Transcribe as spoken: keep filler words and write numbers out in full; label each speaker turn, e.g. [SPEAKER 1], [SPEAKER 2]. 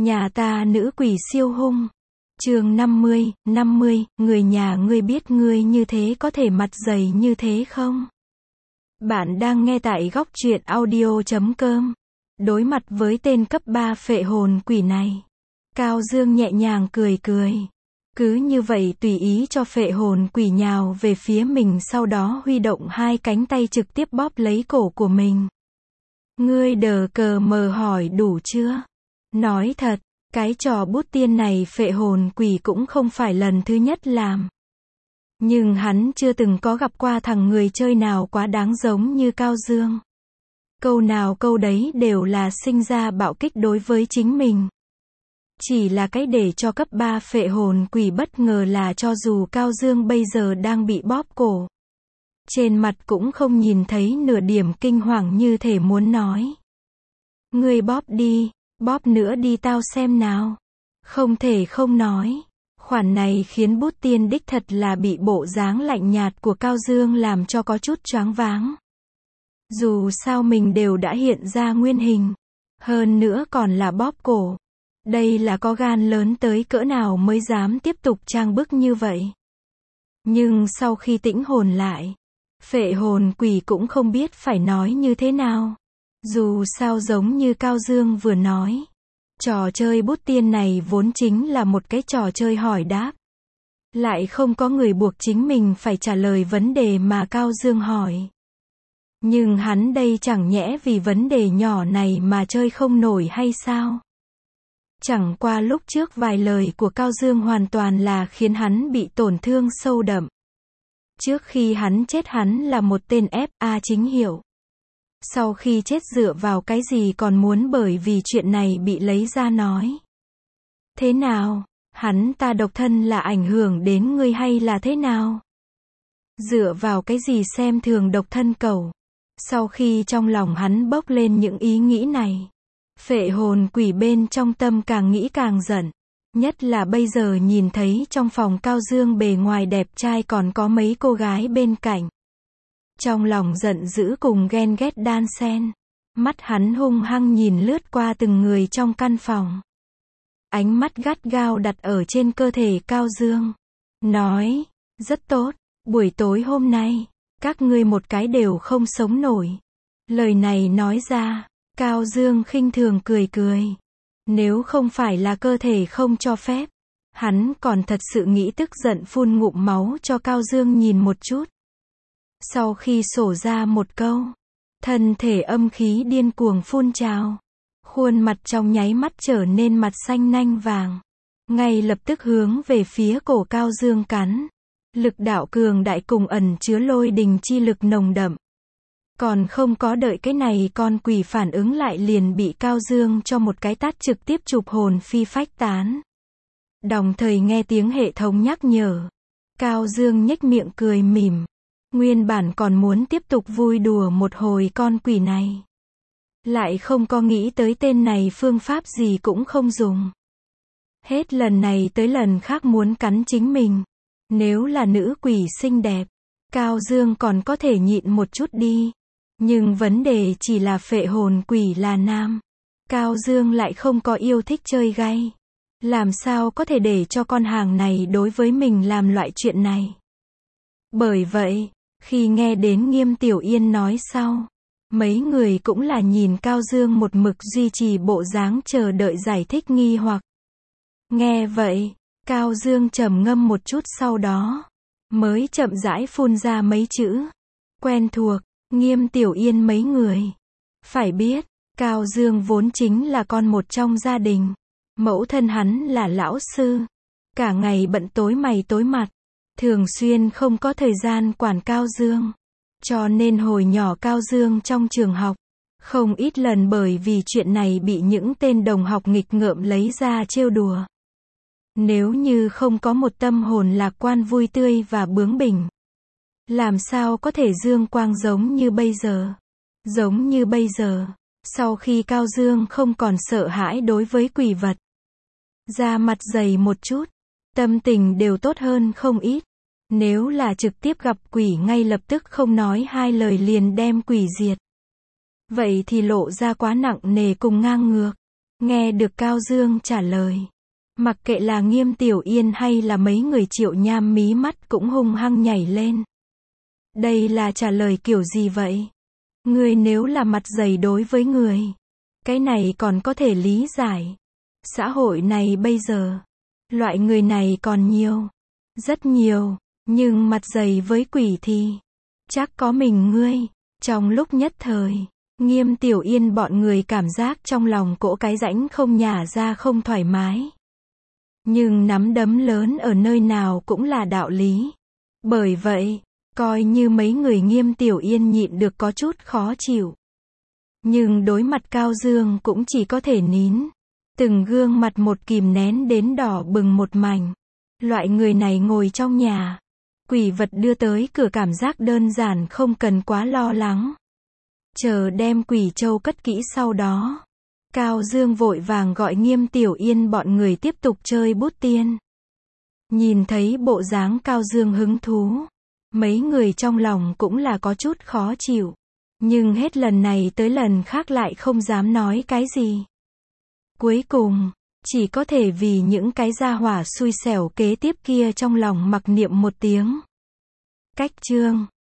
[SPEAKER 1] Nhà ta nữ quỷ siêu hung. Chương năm mươi, năm mươi, người nhà ngươi biết ngươi như thế có thể mặt dày như thế không? Bạn đang nghe tại góc truyện audio chấm com. Đối mặt với tên cấp ba phệ hồn quỷ này, Cao Dương nhẹ nhàng cười cười. Cứ như vậy tùy ý cho phệ hồn quỷ nhào về phía mình, sau đó huy động hai cánh tay trực tiếp bóp lấy cổ của mình. Ngươi đờ cờ mờ hỏi đủ chưa? Nói thật, cái trò bút tiên này phệ hồn quỷ cũng không phải lần thứ nhất làm. Nhưng hắn chưa từng có gặp qua thằng người chơi nào quá đáng giống như Cao Dương. Câu nào câu đấy đều là sinh ra bạo kích đối với chính mình. Chỉ là cái để cho cấp ba phệ hồn quỷ bất ngờ là cho dù Cao Dương bây giờ đang bị bóp cổ, trên mặt cũng không nhìn thấy nửa điểm kinh hoàng, như thể muốn nói: ngươi bóp đi, bóp nữa đi tao xem nào. Không thể không nói, khoản này khiến bút tiên đích thật là bị bộ dáng lạnh nhạt của Cao Dương làm cho có chút choáng váng. Dù sao mình đều đã hiện ra nguyên hình, hơn nữa còn là bóp cổ. Đây là có gan lớn tới cỡ nào mới dám tiếp tục trang bức như vậy. Nhưng sau khi tĩnh hồn lại, phệ hồn quỷ cũng không biết phải nói như thế nào. Dù sao giống như Cao Dương vừa nói, trò chơi bút tiên này vốn chính là một cái trò chơi hỏi đáp. Lại không có người buộc chính mình phải trả lời vấn đề mà Cao Dương hỏi. Nhưng hắn đây chẳng nhẽ vì vấn đề nhỏ này mà chơi không nổi hay sao? Chẳng qua lúc trước vài lời của Cao Dương hoàn toàn là khiến hắn bị tổn thương sâu đậm. Trước khi hắn chết hắn là một tên ép a chính hiệu. Sau khi chết dựa vào cái gì còn muốn bởi vì chuyện này bị lấy ra nói? Thế nào? Hắn ta độc thân là ảnh hưởng đến ngươi hay là thế nào? Dựa vào cái gì xem thường độc thân cẩu? Sau khi trong lòng hắn bốc lên những ý nghĩ này, phệ hồn quỷ bên trong tâm càng nghĩ càng giận. Nhất là bây giờ nhìn thấy trong phòng Cao Dương bề ngoài đẹp trai còn có mấy cô gái bên cạnh. Trong lòng giận dữ cùng ghen ghét đan xen. Mắt hắn hung hăng nhìn lướt qua từng người trong căn phòng. Ánh mắt gắt gao đặt ở trên cơ thể Cao Dương. Nói, rất tốt, buổi tối hôm nay, các ngươi một cái đều không sống nổi. Lời này nói ra, Cao Dương khinh thường cười cười. Nếu không phải là cơ thể không cho phép, hắn còn thật sự nghĩ tức giận phun ngụm máu cho Cao Dương nhìn một chút. Sau khi sổ ra một câu, thân thể âm khí điên cuồng phun trào. Khuôn mặt trong nháy mắt trở nên mặt xanh nanh vàng. Ngay lập tức hướng về phía cổ Cao Dương cắn. Lực đạo cường đại cùng ẩn chứa lôi đình chi lực nồng đậm. Còn không có đợi cái này con quỷ phản ứng lại liền bị Cao Dương cho một cái tát trực tiếp chụp hồn phi phách tán. Đồng thời nghe tiếng hệ thống nhắc nhở. Cao Dương nhếch miệng cười mỉm. Nguyên bản còn muốn tiếp tục vui đùa một hồi con quỷ này. Lại không có nghĩ tới tên này phương pháp gì cũng không dùng. Hết lần này tới lần khác muốn cắn chính mình. Nếu là nữ quỷ xinh đẹp, Cao Dương còn có thể nhịn một chút đi. Nhưng vấn đề chỉ là phệ hồn quỷ là nam. Cao Dương lại không có yêu thích chơi gay. Làm sao có thể để cho con hàng này đối với mình làm loại chuyện này. Bởi vậy, khi nghe đến Nghiêm Tiểu Yên nói sau, mấy người cũng là nhìn Cao Dương một mực duy trì bộ dáng chờ đợi giải thích nghi hoặc. Nghe vậy, Cao Dương trầm ngâm một chút sau đó, mới chậm rãi phun ra mấy chữ. Quen thuộc, Nghiêm Tiểu Yên mấy người. Phải biết, Cao Dương vốn chính là con một trong gia đình. Mẫu thân hắn là lão sư. Cả ngày bận tối mày tối mặt. Thường xuyên không có thời gian quản Cao Dương. Cho nên hồi nhỏ Cao Dương trong trường học, không ít lần bởi vì chuyện này bị những tên đồng học nghịch ngợm lấy ra trêu đùa. Nếu như không có một tâm hồn lạc quan vui tươi và bướng bỉnh, làm sao có thể dương quang giống như bây giờ? Giống như bây giờ, sau khi Cao Dương không còn sợ hãi đối với quỷ vật, da mặt dày một chút, tâm tình đều tốt hơn không ít. Nếu là trực tiếp gặp quỷ ngay lập tức không nói hai lời liền đem quỷ diệt, vậy thì lộ ra quá nặng nề cùng ngang ngược. Nghe được Cao Dương trả lời. Mặc kệ là Nghiêm Tiểu Yên hay là mấy người Triệu Nham mí mắt cũng hung hăng nhảy lên. Đây là trả lời kiểu gì vậy? Ngươi nếu là mặt dày đối với người, cái này còn có thể lý giải. Xã hội này bây giờ, loại người này còn nhiều. Rất nhiều. Nhưng mặt dày với quỷ thì, chắc có mình ngươi. Trong lúc nhất thời, Nghiêm Tiểu Yên bọn người cảm giác trong lòng cỗ cái rãnh không nhả ra không thoải mái. Nhưng nắm đấm lớn ở nơi nào cũng là đạo lý. Bởi vậy, coi như mấy người Nghiêm Tiểu Yên nhịn được có chút khó chịu. Nhưng đối mặt Cao Dương cũng chỉ có thể nín. Từng gương mặt một kìm nén đến đỏ bừng một mảnh. Loại người này ngồi trong nhà. Quỷ vật đưa tới cửa cảm giác đơn giản không cần quá lo lắng. Chờ đem quỷ châu cất kỹ sau đó. Cao Dương vội vàng gọi Nghiêm Tiểu Yên bọn người tiếp tục chơi bút tiên. Nhìn thấy bộ dáng Cao Dương hứng thú. Mấy người trong lòng cũng là có chút khó chịu. Nhưng hết lần này tới lần khác lại không dám nói cái gì. Cuối cùng, chỉ có thể vì những cái gia hỏa xui xẻo kế tiếp kia trong lòng mặc niệm một tiếng. Cách chương